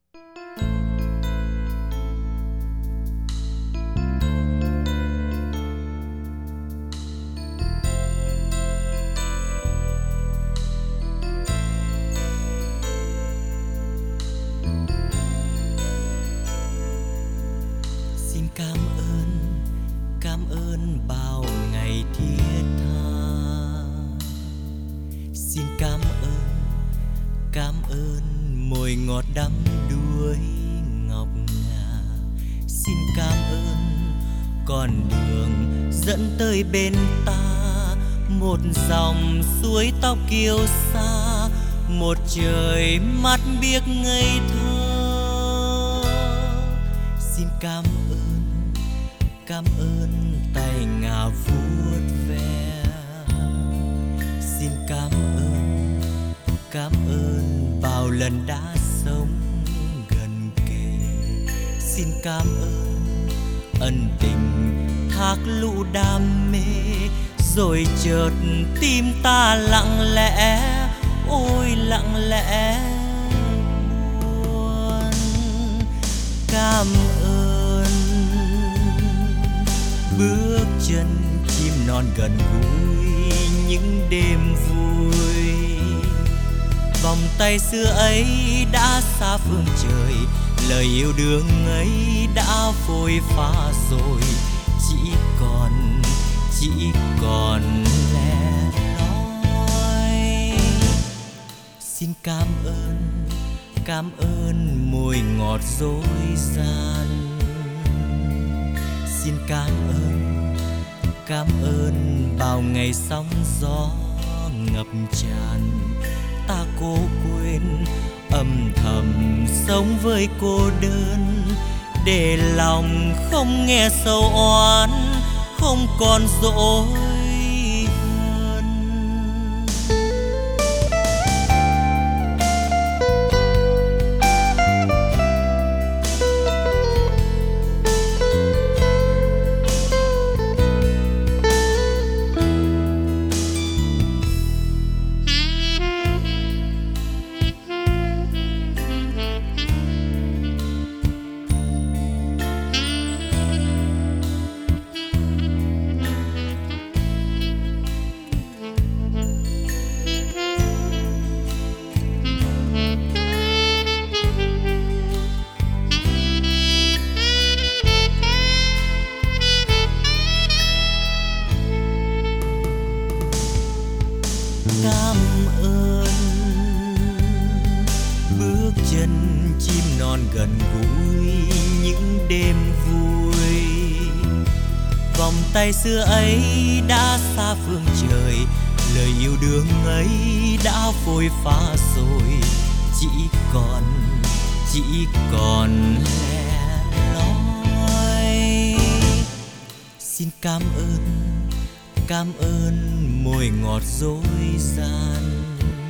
Xin cảm ơn bao ngày thiết tha. Xin cảm ơn môi ngọt đắm đuối ngọc ngà. Xin cảm ơn con đường dẫn tới bên ta, một dòng suối tóc kiêu sa, một trời mắt biếc ngây thơ. Xin cảm ơn tay ngà vuốt ve. Xin cảm ơn bao lần đã sống gần kề. Xin cảm ơn ân tình thác lũ đam mê, rồi chợt tim ta lặng lẽ, ôi lặng lẽ buồn. Cảm ơn bước chân chim non gần gũi những đêm vui. Vòng tay xưa ấy đã xa phương trời, lời yêu đương ấy đã phôi pha rồi, chỉ còn lẻ loi. Xin cảm ơn môi ngọt dối gian. Xin cảm ơn bao ngày sóng gió ngập tràn. Ta cố quên âm thầm sống với cô đơn, để lòng không nghe sầu oán, không còn dỗi hơn. Cảm ơn bước chân chim non gần gũi những đêm vui. Vòng tay xưa ấy đã xa phương trời, lời yêu đương ấy đã phôi pha rồi, chỉ lẻ loi. Xin cảm ơn môi ngọt dối gian.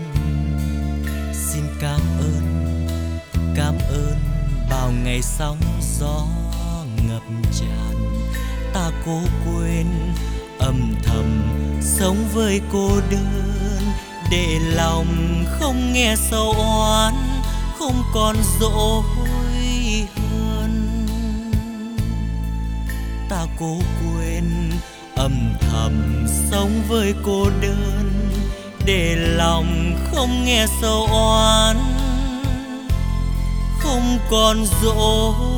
Xin cảm ơn bao ngày sóng gió ngập tràn. Ta cố quên âm thầm sống với cô đơn, để lòng không nghe sầu oán, không còn dỗi hơn. Ta cố quên âm thầm sống với cô đơn, để lòng không nghe sầu oán, không còn dỗi